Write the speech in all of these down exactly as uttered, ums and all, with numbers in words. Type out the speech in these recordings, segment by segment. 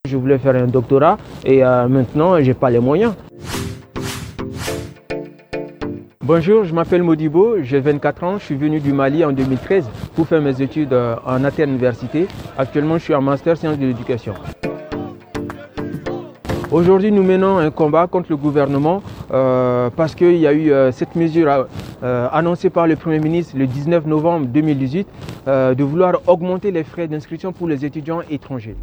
Je voulais faire un doctorat et euh, maintenant, je n'ai pas les moyens. Bonjour, je m'appelle Modibo, j'ai vingt-quatre ans, je suis venu du Mali en deux mille treize pour faire mes études en Athènes Université. Actuellement, je suis en master sciences de l'éducation. Aujourd'hui, nous menons un combat contre le gouvernement euh, parce qu'il y a eu euh, cette mesure euh, annoncée par le Premier ministre le dix-neuf novembre deux mille dix-huit euh, de vouloir augmenter les frais d'inscription pour les étudiants étrangers.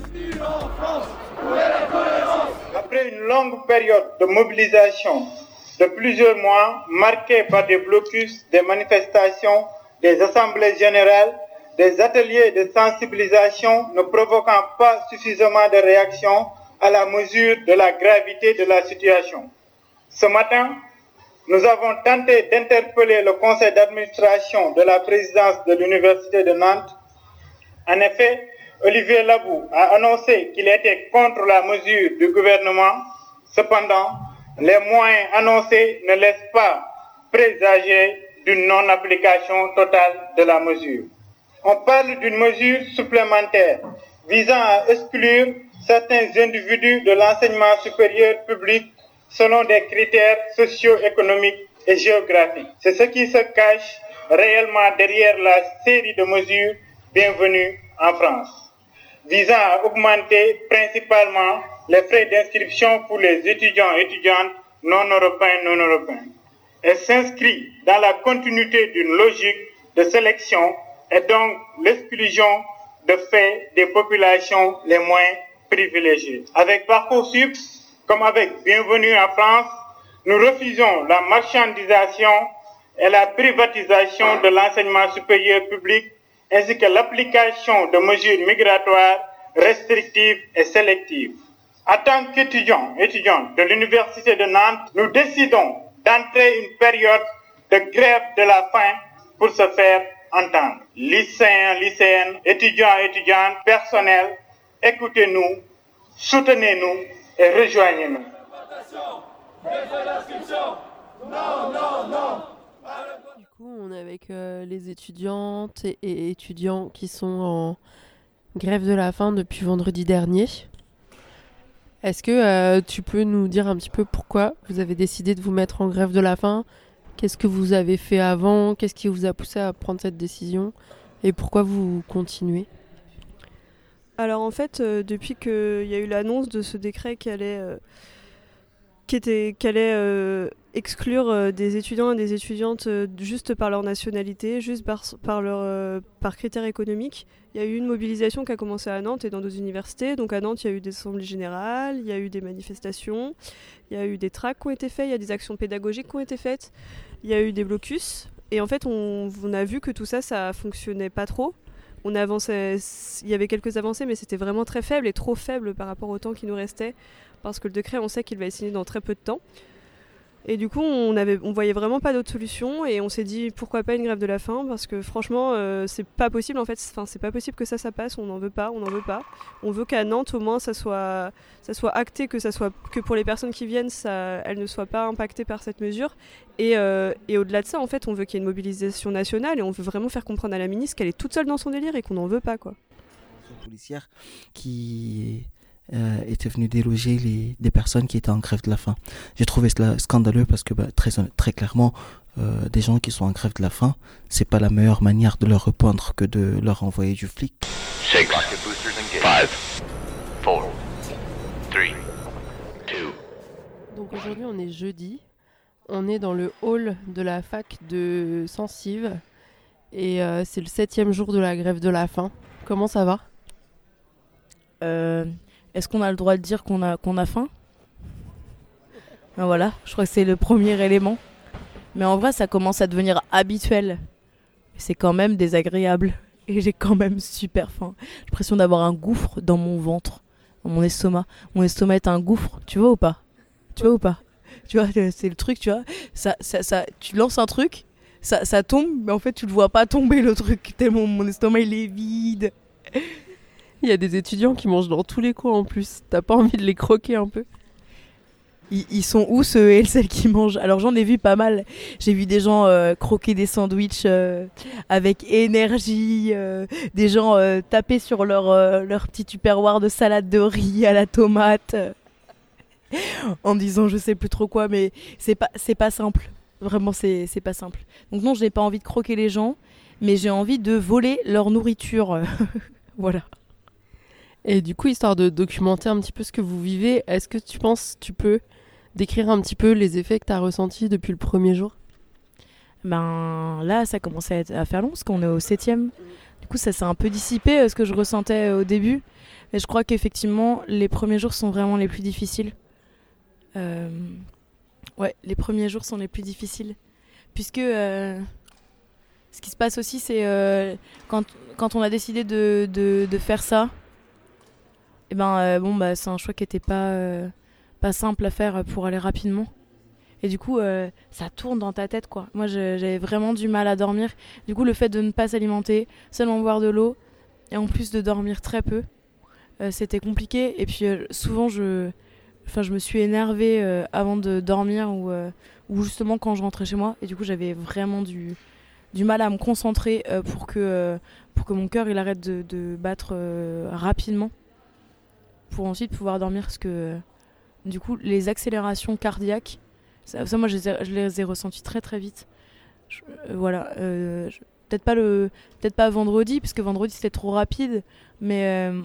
Après une longue période de mobilisation de plusieurs mois, marquée par des blocus, des manifestations, des assemblées générales, des ateliers de sensibilisation ne provoquant pas suffisamment de réactions à la mesure de la gravité de la situation. Ce matin, nous avons tenté d'interpeller le conseil d'administration de la présidence de l'Université de Nantes. En effet, Olivier Labou a annoncé qu'il était contre la mesure du gouvernement. Cependant, les moyens annoncés ne laissent pas présager d'une non-application totale de la mesure. On parle d'une mesure supplémentaire visant à exclure certains individus de l'enseignement supérieur public selon des critères socio-économiques et géographiques. C'est ce qui se cache réellement derrière la série de mesures bienvenues en France, visant à augmenter principalement les frais d'inscription pour les étudiants et étudiantes non européens non européens. Elle s'inscrit dans la continuité d'une logique de sélection et donc l'exclusion de fait des populations les moins privilégiées. Avec Parcoursup, comme avec Bienvenue en France, nous refusons la marchandisation et la privatisation de l'enseignement supérieur public ainsi que l'application de mesures migratoires restrictives et sélectives. En tant qu'étudiants et étudiantes de l'Université de Nantes, nous décidons d'entrer une période de grève de la faim pour se faire entendre. Lycéens, lycéennes, étudiants et étudiantes, personnel, écoutez-nous, soutenez-nous et rejoignez-nous. Non, non, non. Du coup, on est avec euh, les étudiantes et, et étudiants qui sont en grève de la faim depuis vendredi dernier. Est-ce que euh, tu peux nous dire un petit peu pourquoi vous avez décidé de vous mettre en grève de la faim ? Qu'est-ce que vous avez fait avant ? Qu'est-ce qui vous a poussé à prendre cette décision ? Et pourquoi vous continuez ? Alors en fait, euh, depuis qu'il y a eu l'annonce de ce décret qui allait, euh, qui était, qui allait euh, exclure euh, des étudiants et des étudiantes euh, juste par leur nationalité, juste par, par, leur, euh, par critères économiques, il y a eu une mobilisation qui a commencé à Nantes et dans nos universités. Donc à Nantes, il y a eu des assemblées générales, il y a eu des manifestations, il y a eu des tracts qui ont été faits, il y a des actions pédagogiques qui ont été faites, il y a eu des blocus. Et en fait, on, on a vu que tout ça, ça fonctionnait pas trop. On avançait, il y avait quelques avancées, mais c'était vraiment très faible et trop faible par rapport au temps qui nous restait, parce que le décret, on sait qu'il va être signé dans très peu de temps. Et du coup, on avait, on voyait vraiment pas d'autre solution, et on s'est dit pourquoi pas une grève de la faim, parce que franchement, euh, c'est pas possible en fait. Enfin, c'est pas possible que ça, ça passe. On n'en veut pas, on n'en veut pas. On veut qu'à Nantes, au moins, ça soit, ça soit acté, que ça soit, que pour les personnes qui viennent, ça, elles ne soient pas impactées par cette mesure. Et, euh, et au-delà de ça, en fait, on veut qu'il y ait une mobilisation nationale, et on veut vraiment faire comprendre à la ministre qu'elle est toute seule dans son délire et qu'on n'en veut pas, quoi. Policière qui euh, était venue déloger les, des personnes qui étaient en grève de la faim. J'ai trouvé cela scandaleux parce que bah, très, très clairement, euh, des gens qui sont en grève de la faim, c'est pas la meilleure manière de leur répondre que de leur envoyer du flic. six, five, four, three, two. Donc aujourd'hui, on est jeudi. On est dans le hall de la fac de Censive. Et euh, c'est le septième jour de la grève de la faim. Comment ça va ? Euh, est-ce qu'on a le droit de dire qu'on a, qu'on a faim ? Ben voilà, je crois que c'est le premier élément. Mais en vrai, ça commence à devenir habituel. C'est quand même désagréable. Et j'ai quand même super faim. J'ai l'impression d'avoir un gouffre dans mon ventre, dans mon estomac. Mon estomac est un gouffre, tu vois ou pas ? Tu vois ou pas ? Tu vois, c'est le truc, tu vois. Ça, ça, ça, tu lances un truc, ça, ça tombe, mais en fait, tu le vois pas tomber, le truc. Tellement mon estomac, il est vide. Il y a des étudiants qui mangent dans tous les coins en plus. T'as pas envie de les croquer un peu ? Ils, ils sont où ceux et celles qui mangent? Alors j'en ai vu pas mal. J'ai vu des gens euh, croquer des sandwichs euh, avec énergie, euh, des gens euh, taper sur leur, euh, leur petit tupperware de salade de riz à la tomate, euh, en disant je sais plus trop quoi, mais c'est pas, c'est pas simple. Vraiment, c'est, c'est pas simple. Donc non, je n'ai pas envie de croquer les gens, mais j'ai envie de voler leur nourriture. Voilà. Et du coup, histoire de documenter un petit peu ce que vous vivez, est-ce que tu penses tu peux décrire un petit peu les effets que tu as ressentis depuis le premier jour? Ben là, ça commence à, être, à faire long parce qu'on est au septième. Du coup, ça s'est un peu dissipé euh, ce que je ressentais euh, au début. Mais je crois qu'effectivement, les premiers jours sont vraiment les plus difficiles. Euh... Ouais, les premiers jours sont les plus difficiles. Puisque euh... ce qui se passe aussi, c'est euh, quand, quand on a décidé de, de, de faire ça, et ben, euh, bon, bah, c'est un choix qui n'était pas, euh, pas simple à faire pour aller rapidement. Et du coup, euh, ça tourne dans ta tête, quoi. Moi, je, j'avais vraiment du mal à dormir. Du coup, le fait de ne pas s'alimenter, seulement boire de l'eau, et en plus de dormir très peu, euh, c'était compliqué. Et puis, euh, souvent, je, enfin, je me suis énervée euh, avant de dormir ou, euh, ou justement quand je rentrais chez moi. Et du coup, j'avais vraiment du, du mal à me concentrer euh, pour, que, euh, pour que mon cœur il arrête de, de battre euh, rapidement, pour ensuite pouvoir dormir. Parce que, euh, du coup, les accélérations cardiaques, Ça, ça, moi, je les ai, je les ai ressentis très très vite. Je, euh, voilà. Euh, je, peut-être pas le, peut-être pas vendredi, parce que vendredi c'était trop rapide, mais euh,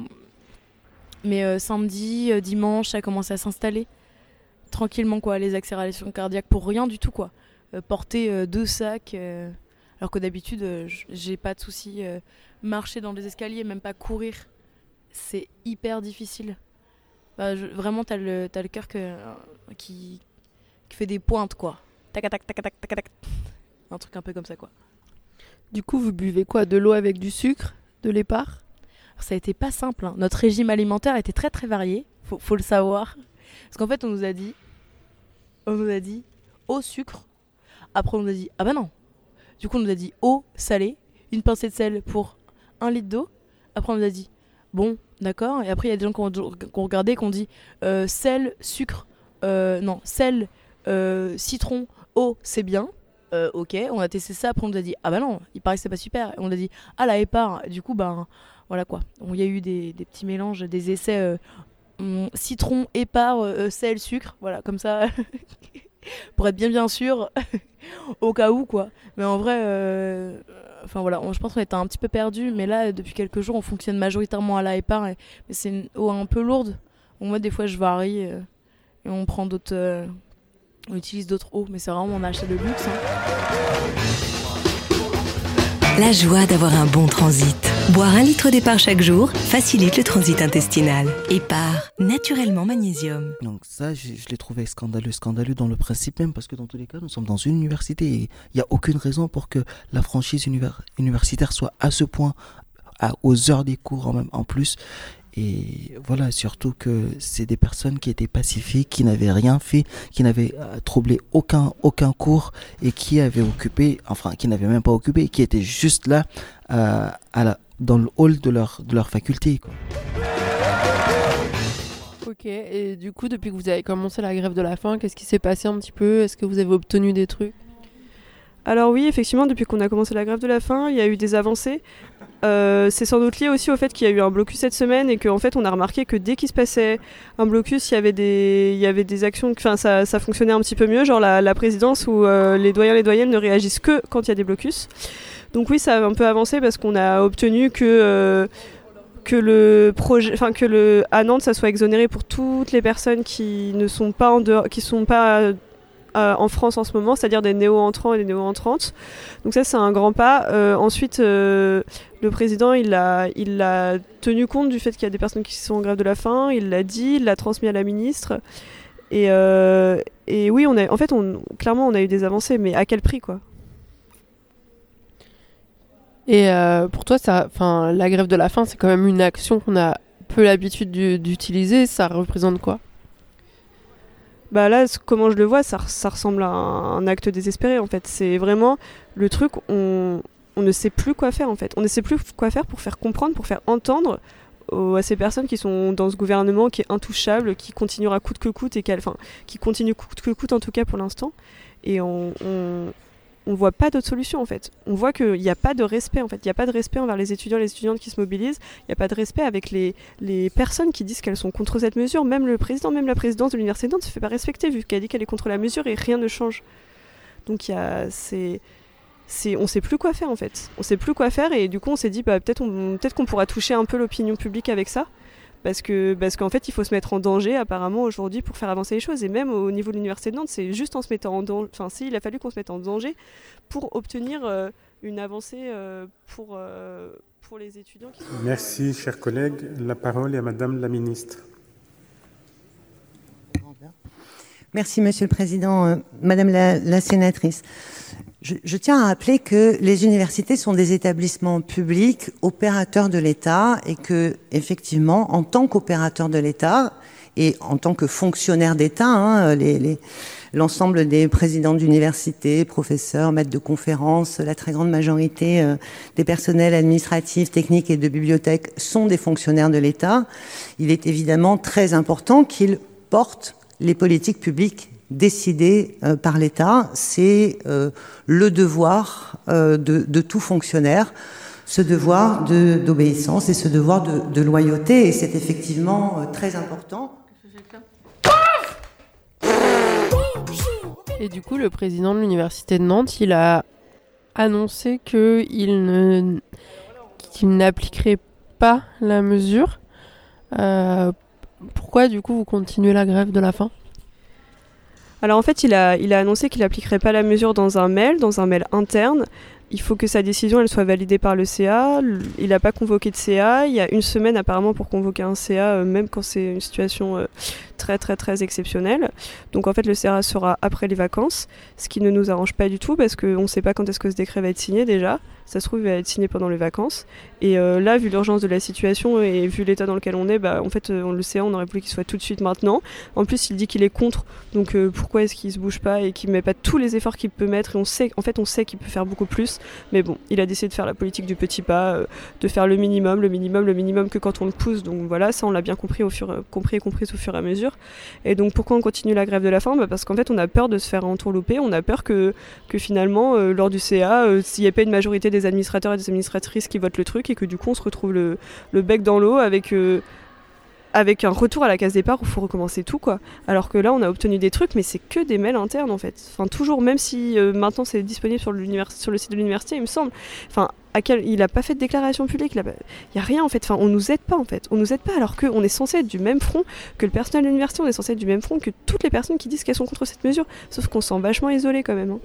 mais euh, samedi, euh, dimanche, ça a commencé à s'installer tranquillement, quoi. Les accélérations cardiaques pour rien du tout, quoi. Euh, porter euh, deux sacs, euh, alors que d'habitude, euh, j'ai pas de souci. Euh, marcher dans les escaliers, même pas courir, c'est hyper difficile. Bah, je, vraiment, t'as le, t'as le cœur que, euh, qui qui fait des pointes, quoi. Tac, tac, tac, tac, tac, tac. Un truc un peu comme ça, quoi. Du coup, vous buvez quoi? De l'eau avec du sucre? De l'épar? Alors, ça a été pas simple, hein. Notre régime alimentaire était très très varié, faut, faut le savoir. Parce qu'en fait, on nous a dit, on nous a dit eau, sucre. Après, on nous a dit, ah bah non. Du coup, on nous a dit eau, salée, une pincée de sel pour un litre d'eau. Après, on nous a dit, bon, d'accord. Et après, il y a des gens qui ont, qui ont regardé, qui ont dit euh, sel, sucre, euh, non, sel, Euh, citron, eau, c'est bien. Euh, ok, on a testé ça. Après, on nous a dit ah bah non, il paraît que c'est pas super. Et on a dit ah la épar. Du coup, ben voilà quoi. Il y a eu des, des petits mélanges, des essais euh, hum, citron, épar, euh, sel, sucre. Voilà, comme ça, pour être bien bien sûr, au cas où quoi. Mais en vrai, euh, enfin voilà, on, je pense qu'on était un petit peu perdu. Mais là, depuis quelques jours, on fonctionne majoritairement à la épar. Et, mais c'est une eau un peu lourde. Donc, moi, des fois, je varie euh, et on prend d'autres. Euh, On utilise d'autres eaux, mais c'est vraiment on a acheté le luxe. Hein. La joie d'avoir un bon transit. Boire un litre d'épar chaque jour facilite le transit intestinal. Épar, naturellement magnésium. Donc ça, je, je l'ai trouvé scandaleux, scandaleux dans le principe même, parce que dans tous les cas, nous sommes dans une université et il n'y a aucune raison pour que la franchise univers, universitaire soit à ce point, à, aux heures des cours en, même, en plus. Et voilà, surtout que c'est des personnes qui étaient pacifiques, qui n'avaient rien fait, qui n'avaient euh, troublé aucun, aucun cours et qui avaient occupé, enfin qui n'avaient même pas occupé, qui étaient juste là euh, à la, dans le hall de leur, de leur faculté, quoi. Ok, et du coup, depuis que vous avez commencé la grève de la faim, qu'est-ce qui s'est passé un petit peu? Est-ce que vous avez obtenu des trucs? Alors oui, effectivement, depuis qu'on a commencé la grève de la faim, il y a eu des avancées. Euh, c'est sans doute lié aussi au fait qu'il y a eu un blocus cette semaine et qu'en fait on a remarqué que dès qu'il se passait un blocus, il y avait des, il y avait des actions, enfin ça, ça fonctionnait un petit peu mieux, genre la, la présidence où euh, les doyens et les doyennes ne réagissent que quand il y a des blocus. Donc oui, ça a un peu avancé parce qu'on a obtenu que euh, que le projet, enfin que le à Nantes ça soit exonéré pour toutes les personnes qui ne sont pas en dehors, qui sont pas Euh, en France en ce moment, c'est-à-dire des néo-entrants et des néo-entrantes. Donc ça, c'est un grand pas. Euh, ensuite, euh, le président, il a, il a tenu compte du fait qu'il y a des personnes qui sont en grève de la faim, il l'a dit, il l'a transmis à la ministre. Et, euh, et oui, on a, en fait, on, clairement, on a eu des avancées, mais à quel prix, quoi? Et euh, pour toi, ça, la grève de la faim, c'est quand même une action qu'on a peu l'habitude du, d'utiliser. Ça représente quoi? Bah là, comment je le vois, ça, ça ressemble à un, un acte désespéré en fait. C'est vraiment le truc, on, on ne sait plus quoi faire en fait. On ne sait plus quoi faire pour faire comprendre, pour faire entendre aux, à ces personnes qui sont dans ce gouvernement qui est intouchable, qui continuera coûte que coûte, et enfin, qui continue coûte que coûte en tout cas pour l'instant. Et on, on, on voit pas d'autre solution en fait. On voit qu'il n'y a pas de respect en fait. Il n'y a pas de respect envers les étudiants et les étudiantes qui se mobilisent. Il n'y a pas de respect avec les, les personnes qui disent qu'elles sont contre cette mesure. Même le président, même la présidence de l'université de Nantes ne se fait pas respecter vu qu'elle dit qu'elle est contre la mesure et rien ne change. Donc il y a, c'est, c'est, on ne sait plus quoi faire en fait. On ne sait plus quoi faire et du coup on s'est dit bah, peut-être, on, peut-être qu'on pourra toucher un peu l'opinion publique avec ça. Parce, que, parce qu'en fait, il faut se mettre en danger apparemment aujourd'hui pour faire avancer les choses. Et même au niveau de l'université de Nantes, c'est juste en se mettant en danger. Enfin, si, il a fallu qu'on se mette en danger pour obtenir euh, une avancée euh, pour, euh, pour les étudiants. Qui sont... Merci, chers collègues. La parole est à Madame la Ministre. Merci, Monsieur le Président. Euh, Madame la, la Sénatrice. Je, je tiens à rappeler que les universités sont des établissements publics opérateurs de l'État et que, effectivement, en tant qu'opérateurs de l'État et en tant que fonctionnaires d'État, hein, les, les, l'ensemble des présidents d'universités, professeurs, maîtres de conférences, la très grande majorité euh, des personnels administratifs, techniques et de bibliothèques sont des fonctionnaires de l'État. Il est évidemment très important qu'ils portent les politiques publiques décidé euh, par l'État, c'est euh, le devoir euh, de, de tout fonctionnaire, ce devoir de, d'obéissance et ce devoir de, de loyauté, et c'est effectivement euh, très important. Et du coup, le président de l'université de Nantes, il a annoncé qu'il ne, qu'il n'appliquerait pas la mesure. Euh, pourquoi, du coup, vous continuez la grève de la faim ? Alors en fait, il a, il a annoncé qu'il n'appliquerait pas la mesure dans un mail, dans un mail interne. Il faut que sa décision elle soit validée par le C A. Il n'a pas convoqué de C A. Il y a une semaine apparemment pour convoquer un C A, euh, même quand c'est une situation euh, très très très exceptionnelle. Donc en fait, le C A sera après les vacances, ce qui ne nous arrange pas du tout parce qu'on ne sait pas quand est-ce que ce décret va être signé déjà. Ça se trouve, il va être signé pendant les vacances. Et euh, là, vu l'urgence de la situation et vu l'état dans lequel on est, bah, en fait, euh, on le C A, on aurait voulu qu'il soit tout de suite maintenant. En plus, il dit qu'il est contre. Donc euh, pourquoi est-ce qu'il se bouge pas et qu'il met pas tous les efforts qu'il peut mettre ? Et on sait, en fait, on sait qu'il peut faire beaucoup plus. Mais bon, il a décidé de faire la politique du petit pas, euh, de faire le minimum, le minimum, le minimum que quand on le pousse. Donc voilà, ça, on l'a bien compris, au fur, compris et compris au fur et à mesure. Et donc pourquoi on continue la grève de la faim ? Bah, parce qu'en fait, on a peur de se faire entourlouper. On a peur que, que finalement, euh, lors du C A, euh, s'il n'y a pas une majorité des administrateurs et des administratrices qui votent le truc et que du coup, on se retrouve le, le bec dans l'eau avec... Euh, avec un retour à la case départ où il faut recommencer tout quoi. Alors que là on a obtenu des trucs mais c'est que des mails internes en fait. Enfin toujours, même si euh, maintenant c'est disponible sur, sur le site de l'université il me semble. Enfin à quel, il a pas fait de déclaration publique, il y a rien en fait. Enfin on nous aide pas en fait. On nous aide pas alors qu'on est censé être du même front que le personnel de l'université, on est censé être du même front que toutes les personnes qui disent qu'elles sont contre cette mesure. Sauf qu'on se sent vachement isolé quand même. Hein.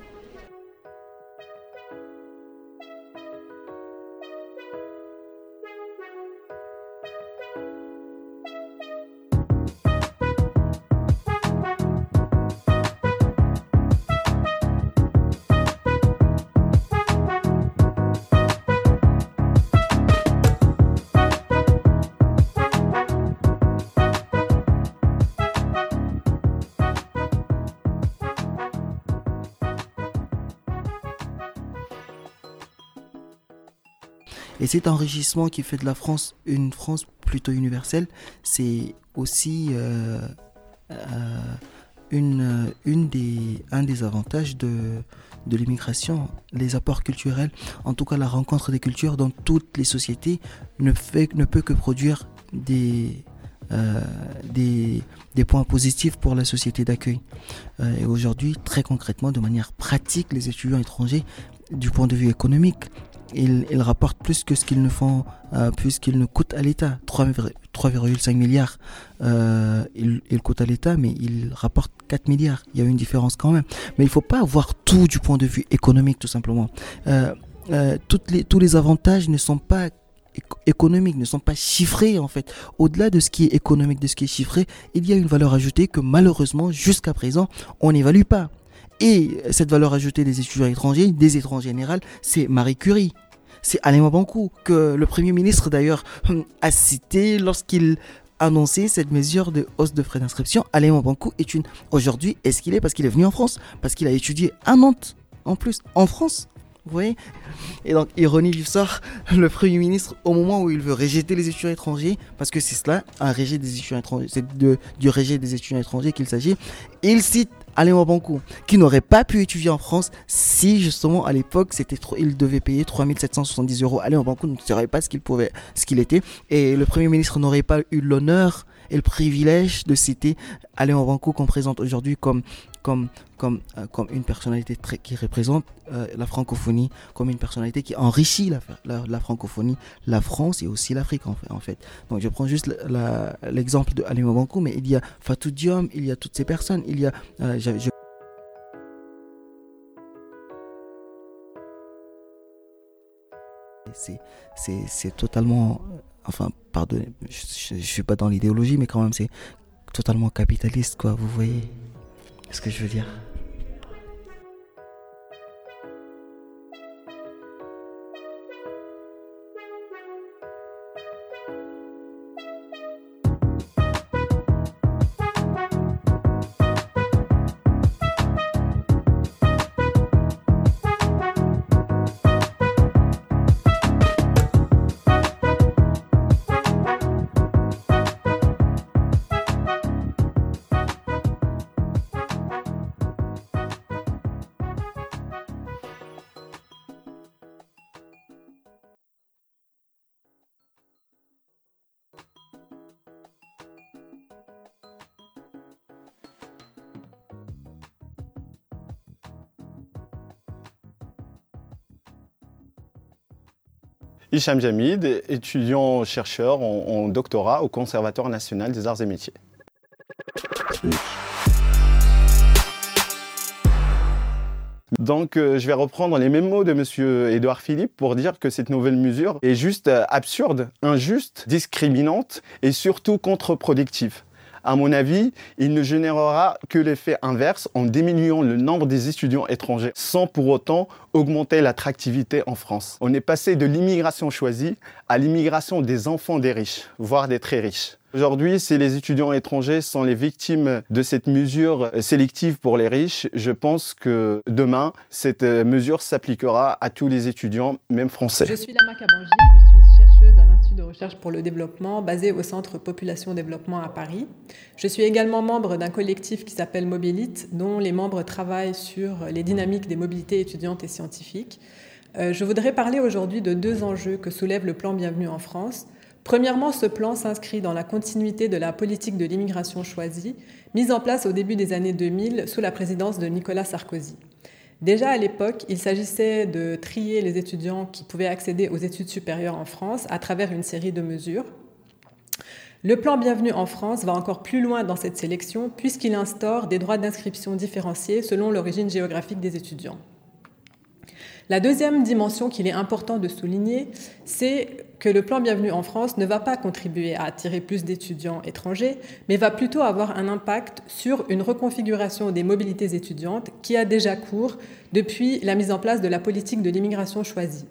Et cet enrichissement qui fait de la France une France plutôt universelle, c'est aussi euh, euh, une, une des, un des avantages de, de l'immigration, les apports culturels. En tout cas, la rencontre des cultures dans toutes les sociétés ne, fait, ne peut que produire des, euh, des, des points positifs pour la société d'accueil. Euh, et aujourd'hui, très concrètement, de manière pratique, les étudiants étrangers, du point de vue économique, Ils, ils rapportent plus que ce qu'ils ne font, euh, plus qu'ils ne coûtent à l'État. trois virgule cinq milliards, euh, ils, ils coûtent à l'État, mais ils rapportent quatre milliards. Il y a une différence quand même. Mais il ne faut pas voir tout du point de vue économique, tout simplement. Euh, euh, toutes les, tous les avantages ne sont pas économiques, ne sont pas chiffrés en fait. Au-delà de ce qui est économique, de ce qui est chiffré, il y a une valeur ajoutée que malheureusement, jusqu'à présent, on n'évalue pas. Et cette valeur ajoutée des étudiants étrangers, des étrangers en général, c'est Marie Curie. C'est Alain Mabankou, que le Premier ministre d'ailleurs a cité lorsqu'il annonçait cette mesure de hausse de frais d'inscription. Alain Mabankou est une... Aujourd'hui, est-ce qu'il est parce qu'il est venu en France ? Parce qu'il a étudié à Nantes, en plus, en France. Vous voyez ? Et donc, ironie du sort, le Premier ministre, au moment où il veut rejeter les étudiants étrangers, parce que c'est cela, un rejet des étudiants étrangers, c'est de, du rejet des étudiants étrangers qu'il s'agit, il cite Alain Wabankou, qui n'aurait pas pu étudier en France si justement à l'époque c'était trop, il devait payer trois mille sept cent soixante-dix euros. Alain Wabankou ne saurait pas ce qu'il pouvait, ce qu'il était, et le Premier ministre n'aurait pas eu l'honneur et le privilège de citer Alain Wabankou qu'on présente aujourd'hui comme comme comme euh, comme une personnalité très, qui représente euh, la francophonie, comme une personnalité qui enrichit la, la, la francophonie, la France et aussi l'Afrique en fait, en fait. Donc je prends juste la, la, l'exemple de Alain Wabankou, mais il y a Fatou Diom, il y a toutes ces personnes, il y a euh, je, je... c'est c'est c'est totalement, enfin pardon, je, je, je suis pas dans l'idéologie, mais quand même c'est totalement capitaliste, quoi, vous voyez ce que je veux dire. Hicham Jamid, étudiant-chercheur en, en doctorat au Conservatoire national des arts et métiers. Donc euh, je vais reprendre les mêmes mots de M. Édouard Philippe pour dire que cette nouvelle mesure est juste euh, absurde, injuste, discriminante et surtout contre-productive. À mon avis, il ne générera que l'effet inverse en diminuant le nombre des étudiants étrangers sans pour autant augmenter l'attractivité en France. On est passé de l'immigration choisie à l'immigration des enfants des riches, voire des très riches. Aujourd'hui, si les étudiants étrangers sont les victimes de cette mesure sélective pour les riches, je pense que demain, cette mesure s'appliquera à tous les étudiants, même français. Je suis Lama Kabanji, je suis chercheuse à l'Institut de recherche pour le développement basé au Centre Population Développement à Paris. Je suis également membre d'un collectif qui s'appelle Mobilite, dont les membres travaillent sur les dynamiques des mobilités étudiantes et scientifiques. Euh, je voudrais parler aujourd'hui de deux enjeux que soulève le plan Bienvenue en France. Premièrement, ce plan s'inscrit dans la continuité de la politique de l'immigration choisie, mise en place au début des années deux mille sous la présidence de Nicolas Sarkozy. Déjà à l'époque, il s'agissait de trier les étudiants qui pouvaient accéder aux études supérieures en France à travers une série de mesures. Le plan Bienvenue en France va encore plus loin dans cette sélection puisqu'il instaure des droits d'inscription différenciés selon l'origine géographique des étudiants. La deuxième dimension qu'il est important de souligner, c'est que le plan Bienvenue en France ne va pas contribuer à attirer plus d'étudiants étrangers, mais va plutôt avoir un impact sur une reconfiguration des mobilités étudiantes qui a déjà cours depuis la mise en place de la politique de l'immigration choisie.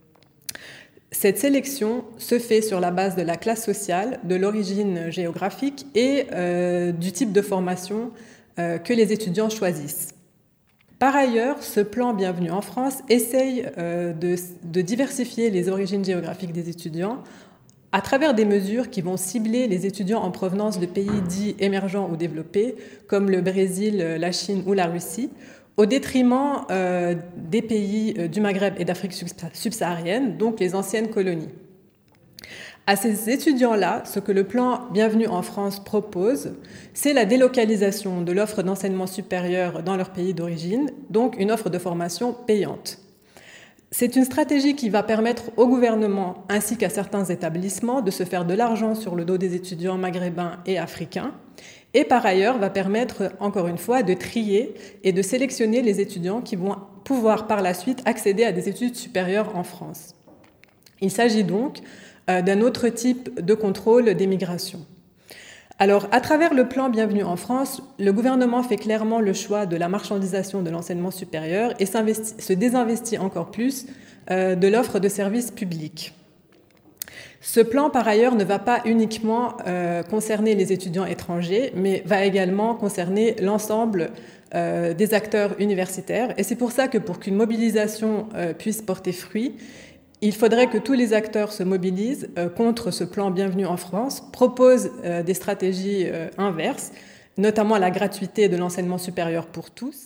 Cette sélection se fait sur la base de la classe sociale, de l'origine géographique et euh, du type de formation euh, que les étudiants choisissent. Par ailleurs, ce plan Bienvenue en France essaye euh, de, de diversifier les origines géographiques des étudiants à travers des mesures qui vont cibler les étudiants en provenance de pays dits émergents ou développés, comme le Brésil, la Chine ou la Russie, au détriment euh, des pays euh, du Maghreb et d'Afrique subsaharienne, donc les anciennes colonies. À ces étudiants-là, ce que le plan Bienvenue en France propose, c'est la délocalisation de l'offre d'enseignement supérieur dans leur pays d'origine, donc une offre de formation payante. C'est une stratégie qui va permettre au gouvernement ainsi qu'à certains établissements de se faire de l'argent sur le dos des étudiants maghrébins et africains, et par ailleurs va permettre, encore une fois, de trier et de sélectionner les étudiants qui vont pouvoir par la suite accéder à des études supérieures en France. Il s'agit donc d'un autre type de contrôle des migrations. Alors, à travers le plan Bienvenue en France, le gouvernement fait clairement le choix de la marchandisation de l'enseignement supérieur et se désinvestit encore plus euh, de l'offre de services publics. Ce plan, par ailleurs, ne va pas uniquement euh, concerner les étudiants étrangers, mais va également concerner l'ensemble euh, des acteurs universitaires. Et c'est pour ça que pour qu'une mobilisation euh, puisse porter fruit, il faudrait que tous les acteurs se mobilisent euh, contre ce plan Bienvenue en France, proposent euh, des stratégies euh, inverses, notamment la gratuité de l'enseignement supérieur pour tous.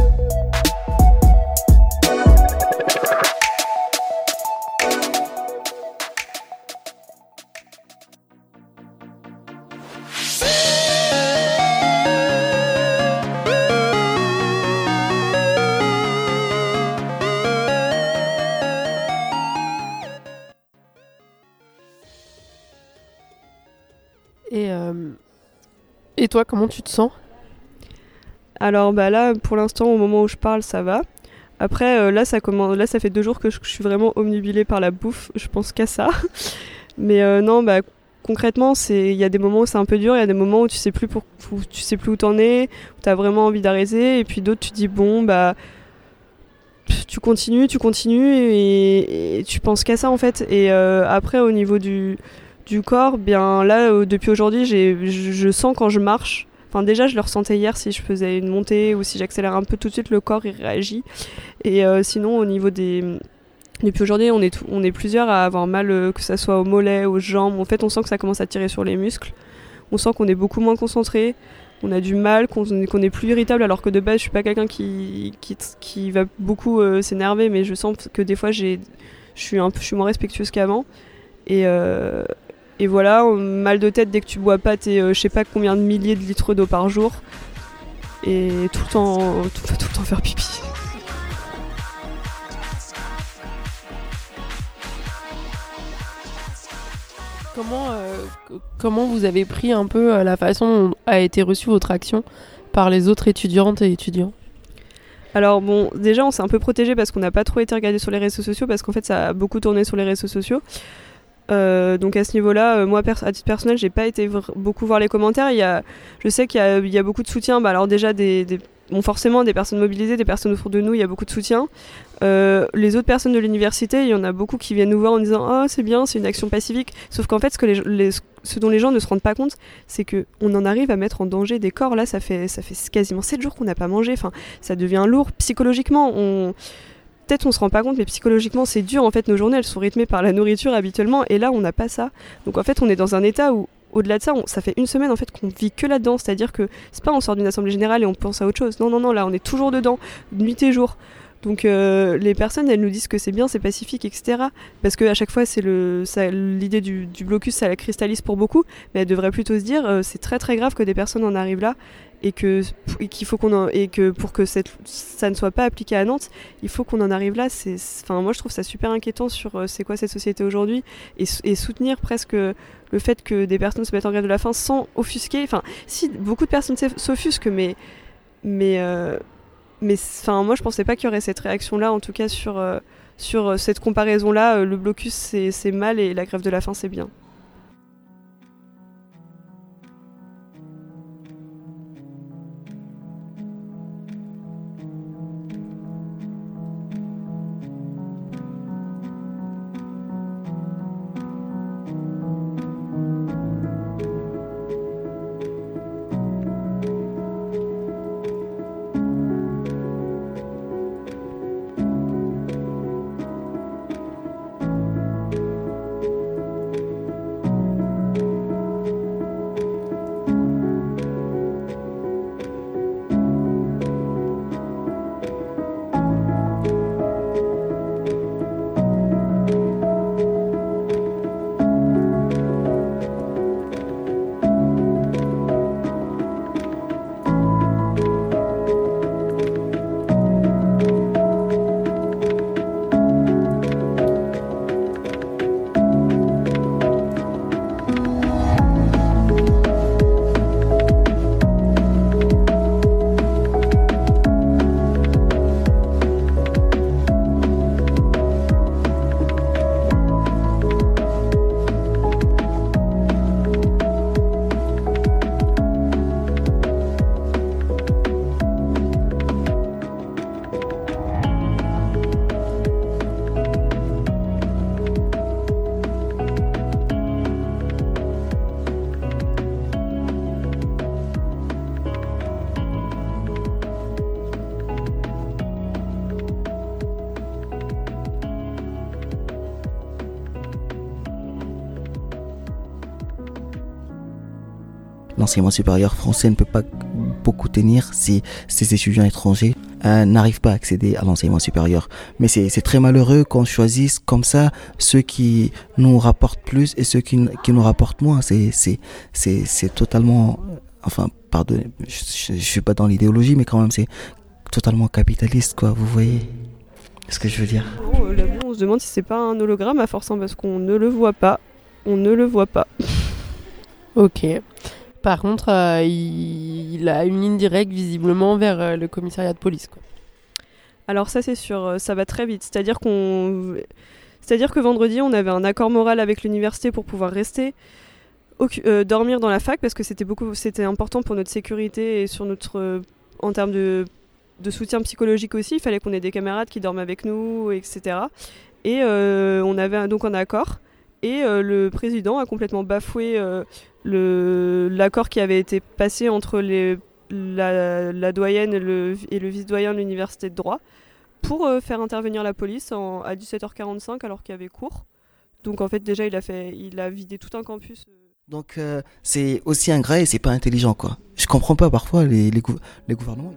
Et, euh, et toi, comment tu te sens ? Alors bah là, pour l'instant, au moment où je parle, ça va. Après, euh, là, ça commence, là, ça fait deux jours que je, je suis vraiment omnubilée par la bouffe. Je pense qu'à ça. Mais euh, non, bah concrètement, c'est, il y a des moments où c'est un peu dur, il y a des moments où tu sais plus pour, où tu sais plus où t'en es, où t'as vraiment envie d'arrêter, et puis d'autres, tu dis bon, bah tu continues, tu continues, et, et tu penses qu'à ça en fait. Et euh, après, au niveau du du corps, bien là, euh, depuis aujourd'hui, j'ai, je, je sens quand je marche. Enfin, déjà, je le ressentais hier, si je faisais une montée ou si j'accélère un peu, tout de suite, le corps, il réagit. Et euh, sinon, au niveau des... Depuis aujourd'hui, on est, tout, on est plusieurs à avoir mal, euh, que ça soit aux mollets, aux jambes. En fait, on sent que ça commence à tirer sur les muscles. On sent qu'on est beaucoup moins concentré, on a du mal, qu'on, qu'on est plus irritable, alors que de base, je suis pas quelqu'un qui, qui, qui va beaucoup euh, s'énerver, mais je sens que des fois, j'ai, je suis un peu, je suis moins respectueuse qu'avant. Et... Euh, Et voilà, mal de tête dès que tu bois pas tes euh, je sais pas combien de milliers de litres d'eau par jour. Et tout le temps, tout, tout le temps faire pipi. Comment, euh, comment vous avez pris un peu euh, la façon dont a été reçue votre action par les autres étudiantes et étudiants ? Alors bon, déjà on s'est un peu protégé parce qu'on n'a pas trop été regardé sur les réseaux sociaux, parce qu'en fait ça a beaucoup tourné sur les réseaux sociaux. Euh, donc à ce niveau-là, euh, moi pers- à titre personnel, j'ai pas été v- beaucoup voir les commentaires. Il y a, je sais qu'il y a, il y a beaucoup de soutien. Bah, alors déjà des, des, bon, forcément des personnes mobilisées, des personnes autour de nous, il y a beaucoup de soutien. Euh, les autres personnes de l'université, il y en a beaucoup qui viennent nous voir en disant ah oh, c'est bien, c'est une action pacifique. Sauf qu'en fait, ce que les, les, ce dont les gens ne se rendent pas compte, c'est que on en arrive à mettre en danger des corps. Là, ça fait, ça fait quasiment sept jours qu'on n'a pas mangé. Enfin, ça devient lourd psychologiquement. On Peut-être on se rend pas compte, mais psychologiquement c'est dur. En fait, nos journées elles sont rythmées par la nourriture habituellement, et là on n'a pas ça. Donc en fait, on est dans un état où, au-delà de ça, on, ça fait une semaine en fait qu'on vit que là-dedans. C'est-à-dire que c'est pas on sort d'une assemblée générale et on pense à autre chose. Non, non, non, là on est toujours dedans, nuit et jour. Donc euh, les personnes elles nous disent que c'est bien, c'est pacifique, et cetera. Parce qu'à chaque fois c'est le, ça, l'idée du, du blocus, ça la cristallise pour beaucoup, mais elles devraient plutôt se dire euh, c'est très très grave que des personnes en arrivent là. Et que, et qu'il faut qu'on en, et que pour que cette, ça ne soit pas appliqué à Nantes, il faut qu'on en arrive là. C'est, enfin, moi, je trouve ça super inquiétant sur euh, c'est quoi cette société aujourd'hui, et, et soutenir presque le fait que des personnes se mettent en grève de la faim sans offusquer. Enfin, si beaucoup de personnes s'offusquent, mais mais euh, mais enfin, moi, je pensais pas qu'il y aurait cette réaction-là, en tout cas sur euh, sur cette comparaison-là. Euh, le blocus, c'est, c'est mal, et la grève de la faim, c'est bien. l'enseignement supérieur français ne peut pas beaucoup tenir si ces étudiants étrangers euh, n'arrivent pas à accéder à l'enseignement supérieur. Mais c'est, c'est très malheureux qu'on choisisse comme ça ceux qui nous rapportent plus et ceux qui, qui nous rapportent moins. C'est, c'est, c'est, c'est totalement... Enfin, pardon, je ne suis pas dans l'idéologie, mais quand même, c'est totalement capitaliste, quoi. Vous voyez ce que je veux dire? Oh, là, bon, on se demande si c'est pas un hologramme à force, hein, parce qu'on ne le voit pas. On ne le voit pas. Ok. Par contre, euh, il, il a une ligne directe visiblement vers euh, le commissariat de police, quoi. Alors ça c'est sûr, euh, ça va très vite. C'est-à-dire qu'on, c'est-à-dire que vendredi on avait un accord moral avec l'université pour pouvoir rester, occu- euh, dormir dans la fac parce que c'était beaucoup, c'était important pour notre sécurité et sur notre, euh, en termes de, de soutien psychologique aussi. Il fallait qu'on ait des camarades qui dorment avec nous, et cetera. Et euh, on avait donc un accord. Et euh, le président a complètement bafoué euh, le, l'accord qui avait été passé entre les, la, la doyenne et le, et le vice-doyen de l'université de droit pour euh, faire intervenir la police en, à dix-sept heures quarante-cinq alors qu'il y avait cours. Donc en fait déjà il a, fait, il a vidé tout un campus. Donc euh, c'est aussi ingrat et c'est pas intelligent, quoi. Je comprends pas parfois les, les, gou- les gouvernements.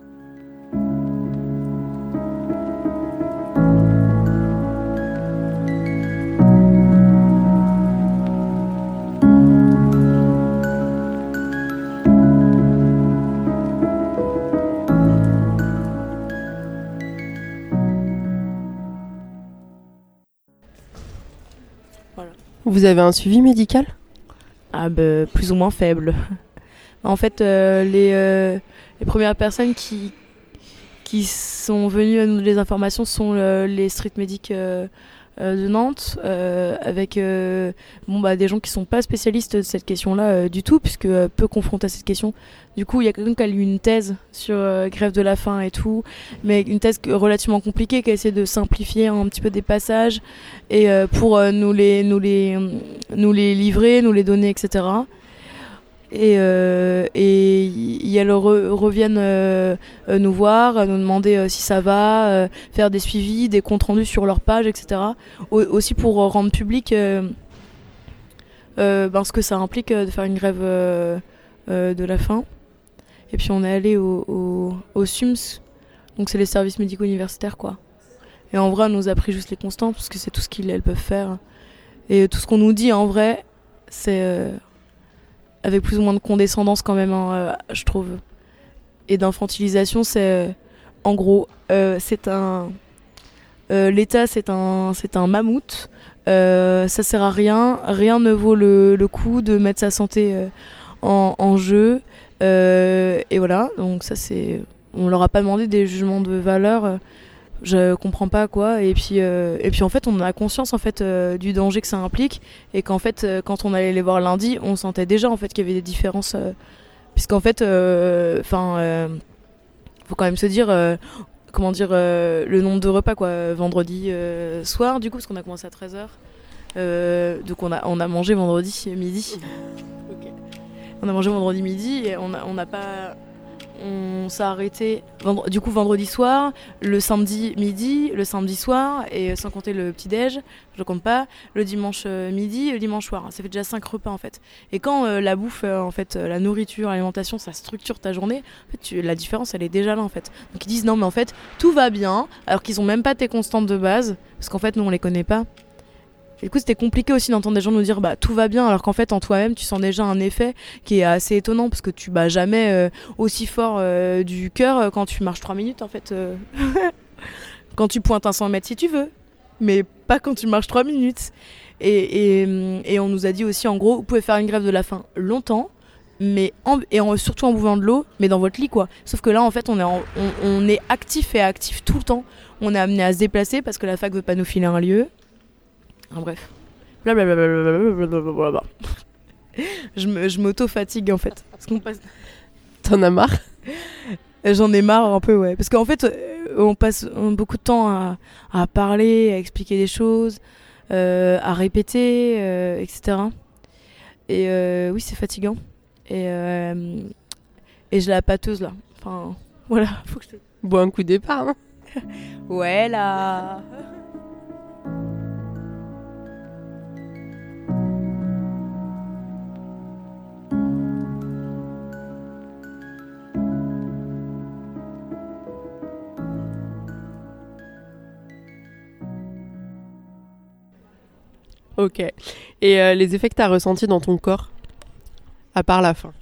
Vous avez un suivi médical ? Ah bah, plus ou moins faible. En fait, euh, les, euh, les premières personnes qui, qui sont venues à nous donner des informations sont euh, les street medics euh, euh, de Nantes, euh, avec euh, bon, bah, des gens qui ne sont pas spécialistes de cette question-là euh, du tout, puisque euh, peu confrontés à cette question. Du coup, il y a quelqu'un qui a lu une thèse sur euh, grève de la faim et tout, mais une thèse relativement compliquée qui a essayé de simplifier un petit peu des passages et euh, pour euh, nous, les, nous, les, nous les livrer, nous les donner, et cetera. Et, euh, et y, elles re, reviennent euh, euh, nous voir, nous demander euh, si ça va, euh, faire des suivis, des comptes rendus sur leur page, et cetera. O- aussi pour euh, rendre public euh, euh, ben, ce que ça implique euh, de faire une grève euh, euh, de la faim. Et puis on est allé au, au, au S U M S, donc c'est les services médicaux universitaires, quoi. Et en vrai, on nous a pris juste les constants, parce que c'est tout ce qu'elles peuvent faire. Et tout ce qu'on nous dit, en vrai, c'est... Euh, avec plus ou moins de condescendance quand même, hein, euh, je trouve. Et d'infantilisation, c'est... Euh, en gros, euh, c'est un... Euh, L'État, c'est un, c'est un mammouth. Euh, ça sert à rien. Rien ne vaut le, le coup de mettre sa santé euh, en, en jeu. Euh, et voilà, donc ça c'est... On leur a pas demandé des jugements de valeur. Euh, je comprends pas quoi. Et puis, euh, et puis en fait, on a conscience en fait euh, du danger que ça implique. Et qu'en fait, euh, quand on allait les voir lundi, on sentait déjà en fait qu'il y avait des différences. Euh, puisqu'en fait, enfin... Euh, euh, faut quand même se dire... Euh, comment dire, euh, le nombre de repas quoi, vendredi euh, soir du coup, parce qu'on a commencé à treize heures. Euh, donc on a, on a mangé vendredi midi. Okay. On a mangé vendredi midi et on n'a on a pas... On s'est arrêté vendre, du coup vendredi soir, le samedi midi, le samedi soir, et sans compter le petit-déj, je ne compte pas, le dimanche euh, midi et le dimanche soir. Ça fait déjà cinq repas en fait. Et quand euh, la bouffe, euh, en fait, euh, la nourriture, l'alimentation, ça structure ta journée, en fait, tu, la différence elle est déjà là en fait. Donc ils disent non mais en fait tout va bien, alors qu'ils ont même pas tes constantes de base, parce qu'en fait nous on les connaît pas. Et du coup, c'était compliqué aussi d'entendre des gens nous dire bah tout va bien, alors qu'en fait en toi-même tu sens déjà un effet qui est assez étonnant parce que tu bats jamais euh, aussi fort euh, du cœur euh, quand tu marches trois minutes en fait. Euh... quand tu pointes un cent mètres si tu veux, mais pas quand tu marches trois minutes. Et, et, et on nous a dit aussi en gros, vous pouvez faire une grève de la faim longtemps, mais en, et en, surtout en buvant de l'eau, mais dans votre lit quoi. Sauf que là en fait on est, en, on, on est actif et actif tout le temps. On est amené à se déplacer parce que la fac veut pas nous filer un lieu. En bref, blablabla. je, me, je m'auto-fatigue en fait. Parce qu'on passe... T'en as marre ? J'en ai marre un peu, ouais. Parce qu'en fait, on passe beaucoup de temps à, à parler, à expliquer des choses, euh, à répéter, euh, et cetera. Et euh, oui, c'est fatigant. Et, euh, et j'ai la pâteuse là. Enfin, voilà, faut que je te... Bois un coup d'épargne. Ouais, là. Ok. Et euh, les effets que tu as ressentis dans ton corps, à part la faim?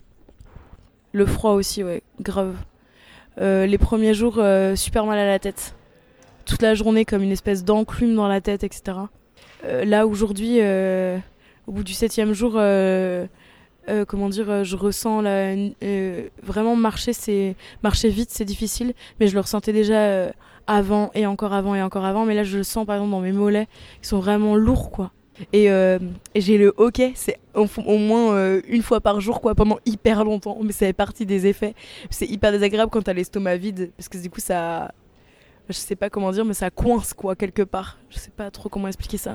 Le froid aussi, ouais, grave. Euh, les premiers jours, euh, super mal à la tête. Toute la journée comme une espèce d'enclume dans la tête, et cetera. Euh, là, aujourd'hui, euh, au bout du septième jour, euh, euh, comment dire, euh, je ressens la, euh, vraiment marcher, c'est, marcher vite, c'est difficile, mais je le ressentais déjà euh, avant et encore avant et encore avant. Mais là, je le sens par exemple dans mes mollets, qui sont vraiment lourds, quoi. Et, euh, et j'ai le hockey, c'est au, au moins euh, une fois par jour, quoi, pendant hyper longtemps. Mais ça fait partie des effets. C'est hyper désagréable quand t'as l'estomac vide, parce que du coup, ça, je sais pas comment dire, mais ça coince, quoi, quelque part. Je sais pas trop comment expliquer ça.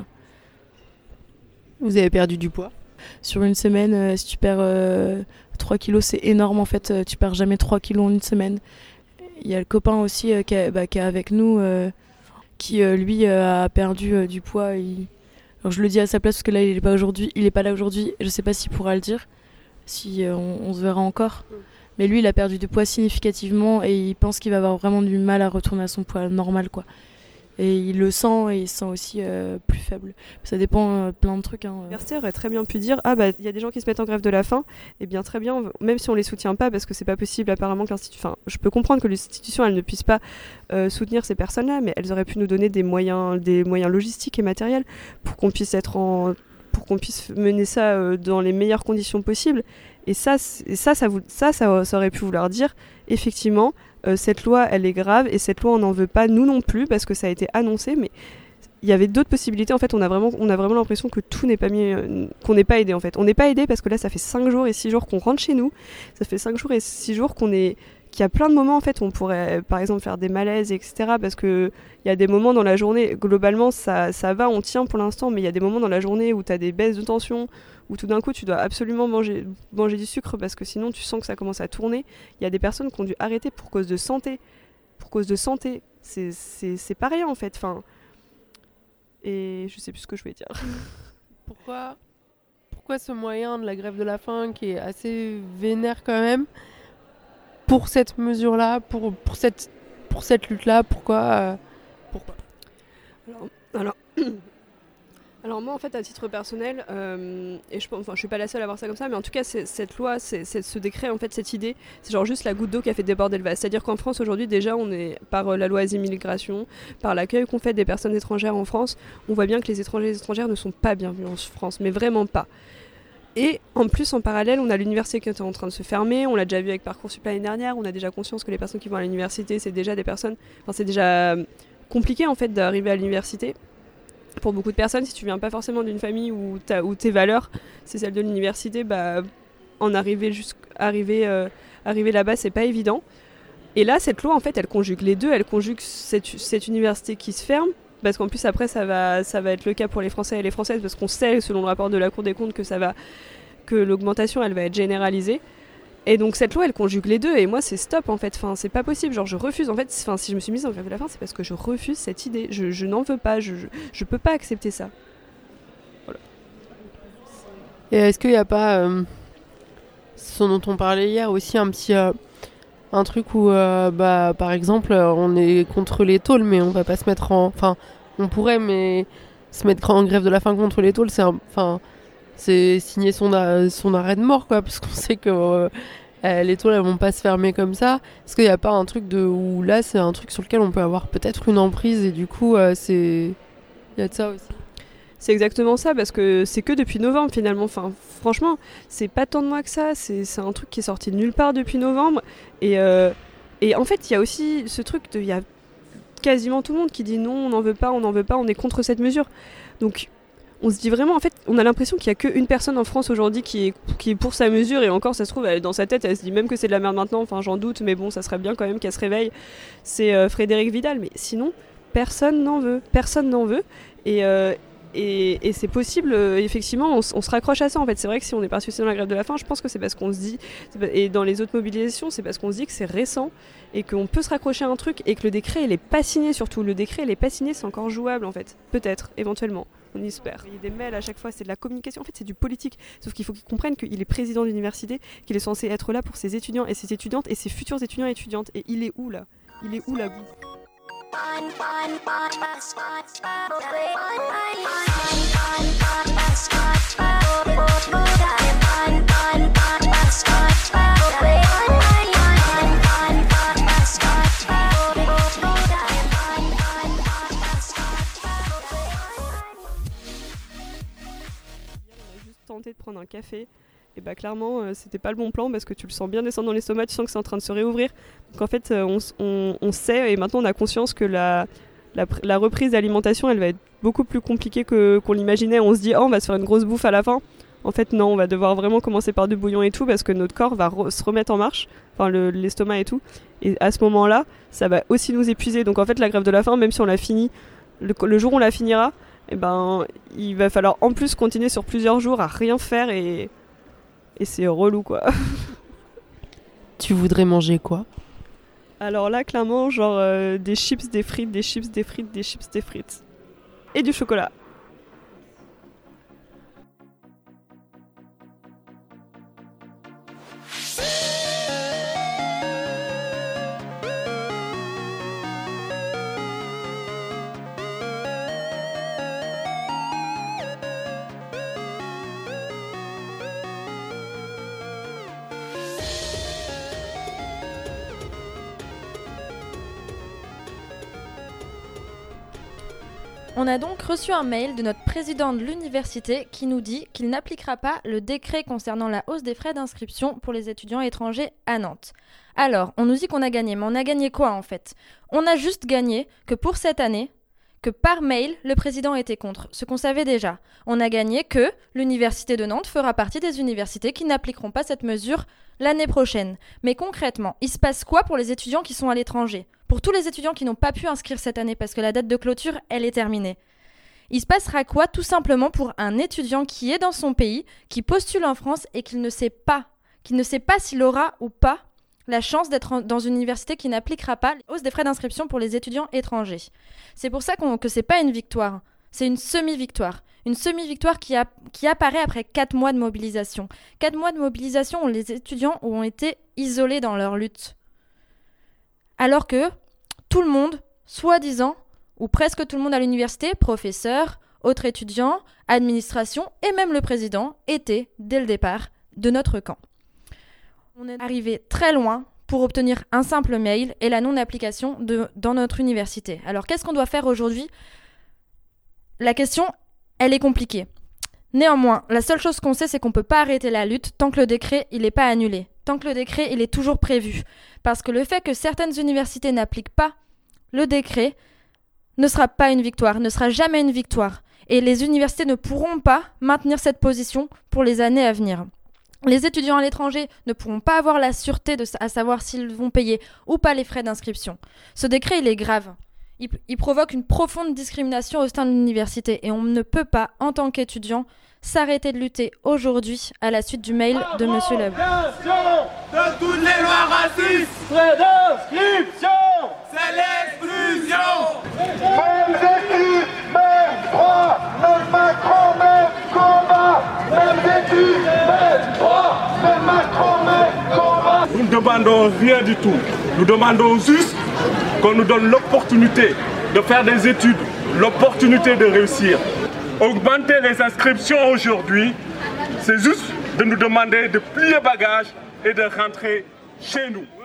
Vous avez perdu du poids? Sur une semaine, euh, si tu perds euh, trois kilos, c'est énorme en fait. Tu perds jamais trois kilos en une semaine. Il y a le copain aussi euh, qui, est, bah, qui est avec nous, euh, qui euh, lui euh, a perdu euh, du poids. Il... Alors, je le dis à sa place parce que là il est pas aujourd'hui, il est pas là aujourd'hui. Je sais pas s'il pourra le dire, si euh, on, on se verra encore. Mm. Mais lui, il a perdu du poids significativement et il pense qu'il va avoir vraiment du mal à retourner à son poids normal, quoi. Et il le sent et il se sent aussi euh, plus faible. Ça dépend euh, plein de trucs. Hein. L'université aurait très bien pu dire ah bah il y a des gens qui se mettent en grève de la faim, et bien très bien, même si on les soutient pas parce que c'est pas possible apparemment que l'institution. Enfin, je peux comprendre que l'institution elle ne puisse pas euh, soutenir ces personnes-là, mais elles auraient pu nous donner des moyens, des moyens logistiques et matériels pour qu'on puisse être en, pour qu'on puisse mener ça euh, dans les meilleures conditions possibles. Et ça, et ça, ça, ça, ça, ça aurait pu vouloir dire effectivement. Euh, cette loi, elle est grave et cette loi, on n'en veut pas, nous non plus, parce que ça a été annoncé, mais il y avait d'autres possibilités. En fait, on a vraiment, on a vraiment l'impression que tout n'est pas mis, euh, qu'on n'est pas aidé en fait. On n'est pas aidé parce que là, ça fait cinq jours et six jours qu'on rentre chez nous. Ça fait cinq jours et six jours qu'on est, qu'il y a plein de moments en fait où on pourrait, par exemple, faire des malaises, et cetera. Parce que il y a des moments dans la journée, globalement, ça, ça va, on tient pour l'instant, mais il y a des moments dans la journée où tu as des baisses de tension, où tout d'un coup tu dois absolument manger, manger du sucre parce que sinon tu sens que ça commence à tourner. Il y a des personnes qui ont dû arrêter pour cause de santé. Pour cause de santé. C'est, c'est, c'est pas rien en fait. Enfin, et je sais plus ce que je voulais dire. Pourquoi, pourquoi ce moyen de la grève de la faim qui est assez vénère quand même, pour cette mesure-là, pour, pour, cette, pour cette lutte-là, pourquoi, euh, pourquoi Alors... alors... Alors moi en fait à titre personnel, euh, et je, enfin, je suis pas la seule à voir ça comme ça, mais en tout cas c'est, cette loi, c'est, c'est, ce décret, en fait cette idée, c'est genre juste la goutte d'eau qui a fait déborder le vase. C'est-à-dire qu'en France aujourd'hui déjà on est, par euh, la loi Asile-Immigration, par l'accueil qu'on fait des personnes étrangères en France, on voit bien que les étrangers et les étrangères ne sont pas bienvenus en France, mais vraiment pas. Et en plus en parallèle on a l'université qui est en train de se fermer, on l'a déjà vu avec Parcoursup l'année dernière, on a déjà conscience que les personnes qui vont à l'université c'est déjà des personnes, enfin c'est déjà compliqué en fait d'arriver à l'université. Pour beaucoup de personnes, si tu viens pas forcément d'une famille où, où tes valeurs, c'est celle de l'université, bah, en arriver, arriver, euh, arriver là-bas, c'est pas évident. Et là, cette loi, en fait, elle conjugue les deux. Elle conjugue cette, cette université qui se ferme, parce qu'en plus, après, ça va, ça va être le cas pour les Français et les Françaises, parce qu'on sait, selon le rapport de la Cour des comptes, que, ça va, que l'augmentation, elle va être généralisée. Et donc cette loi elle conjugue les deux et moi c'est stop en fait, enfin, c'est pas possible, genre je refuse en fait, enfin, si je me suis mise en grève de la faim c'est parce que je refuse cette idée, je, je n'en veux pas, je, je, je peux pas accepter ça. Voilà. Et est-ce qu'il n'y a pas, euh, ce dont on parlait hier aussi, un petit euh, un truc où euh, bah, par exemple on est contre les tôles mais on va pas se mettre en, enfin on pourrait mais se mettre en grève de la faim contre les tôles c'est un, enfin c'est signer son, a- son arrêt de mort quoi parce qu'on sait que euh, euh, les tôles elles vont pas se fermer comme ça. Est-ce qu'il n'y a pas un truc de où là c'est un truc sur lequel on peut avoir peut-être une emprise et du coup euh, c'est il y a de ça aussi. C'est exactement ça parce que c'est que depuis novembre finalement, enfin franchement c'est pas tant de mois que ça, c'est, c'est un truc qui est sorti de nulle part depuis novembre et, euh, et en fait il y a aussi ce truc de il y a quasiment tout le monde qui dit non on n'en veut pas, on n'en veut pas, on est contre cette mesure. Donc on se dit vraiment, en fait, on a l'impression qu'il n'y a qu'une personne en France aujourd'hui qui est, qui est pour sa mesure, et encore, ça se trouve, elle, dans sa tête, elle se dit même que c'est de la merde maintenant, enfin j'en doute, mais bon, ça serait bien quand même qu'elle se réveille. C'est euh, Frédérique Vidal, mais sinon, personne n'en veut, personne n'en veut, et, euh, et, et c'est possible, euh, effectivement, on, on se raccroche à ça, en fait. C'est vrai que si on est parti aussi dans la grève de la faim, je pense que c'est parce qu'on se dit, et dans les autres mobilisations, c'est parce qu'on se dit que c'est récent, et qu'on peut se raccrocher à un truc, et que le décret, il est pas signé, surtout, le décret, il est pas signé, c'est encore jouable, en fait, peut-être, éventuellement. On espère. Il y a des mails à chaque fois, c'est de la communication. En fait, c'est du politique. Sauf qu'il faut qu'ils comprennent qu'il est président d'université, qu'il est censé être là pour ses étudiants et ses étudiantes et ses futurs étudiants et étudiantes. Et il est où là ? Il est où là ? Tenté de prendre un café et bah clairement euh, c'était pas le bon plan parce que tu le sens bien descendre dans l'estomac, tu sens que c'est en train de se réouvrir, donc en fait euh, on, on, on sait et maintenant on a conscience que la, la, la reprise d'alimentation elle va être beaucoup plus compliquée que, qu'on l'imaginait. On se dit oh on va se faire une grosse bouffe à la fin, en fait non, on va devoir vraiment commencer par du bouillon et tout parce que notre corps va re- se remettre en marche, enfin le, l'estomac et tout, et à ce moment là ça va aussi nous épuiser, donc en fait la grève de la faim même si on l'a fini, le, le jour où on la finira, eh ben, il va falloir en plus continuer sur plusieurs jours à rien faire et, et c'est relou quoi. Tu voudrais manger quoi? Alors là, clairement, genre euh, des chips, des frites, des chips, des frites, des chips, des frites. Et du chocolat. On a donc reçu un mail de notre président de l'université qui nous dit qu'il n'appliquera pas le décret concernant la hausse des frais d'inscription pour les étudiants étrangers à Nantes. Alors, on nous dit qu'on a gagné, mais on a gagné quoi en fait? On a juste gagné que pour cette année, que par mail, le président était contre, ce qu'on savait déjà. On a gagné que l'université de Nantes fera partie des universités qui n'appliqueront pas cette mesure l'année prochaine. Mais concrètement, il se passe quoi pour les étudiants qui sont à l'étranger? Pour tous les étudiants qui n'ont pas pu inscrire cette année parce que la date de clôture, elle est terminée. Il se passera quoi tout simplement pour un étudiant qui est dans son pays, qui postule en France et qui ne sait pas, qui ne sait pas s'il aura ou pas la chance d'être en, dans une université qui n'appliquera pas la hausse des frais d'inscription pour les étudiants étrangers. C'est pour ça qu'on, que c'est pas une victoire, c'est une semi-victoire. Une semi-victoire qui, a, qui apparaît après quatre mois de mobilisation. quatre mois de mobilisation où les étudiants ont été isolés dans leur lutte. Alors que tout le monde, soi-disant, ou presque tout le monde à l'université, professeurs, autres étudiants, administration et même le président, étaient, dès le départ, de notre camp. On est arrivé très loin pour obtenir un simple mail et la non-application de, dans notre université. Alors qu'est-ce qu'on doit faire aujourd'hui? La question, elle est compliquée. Néanmoins, la seule chose qu'on sait, c'est qu'on ne peut pas arrêter la lutte tant que le décret il n'est pas annulé. Tant que le décret il est toujours prévu. Parce que le fait que certaines universités n'appliquent pas le décret ne sera pas une victoire, ne sera jamais une victoire. Et les universités ne pourront pas maintenir cette position pour les années à venir. Les étudiants à l'étranger ne pourront pas avoir la sûreté de, à savoir s'ils vont payer ou pas les frais d'inscription. Ce décret il est grave. Il, il provoque une profonde discrimination au sein de l'université et on ne peut pas, en tant qu'étudiant, s'arrêter de lutter aujourd'hui à la suite du mail de Monsieur Labou. De toutes les lois racistes, frais d'inscription, c'est l'exclusion. Mêmes études, mêmes droits, même Macron, même combat. Mêmes études, mêmes droits, même Macron, même combat. Nous ne demandons rien du tout. Nous demandons juste qu'on nous donne l'opportunité de faire des études, l'opportunité de réussir. Augmenter les inscriptions aujourd'hui, c'est juste de nous demander de plier bagages et de rentrer chez nous.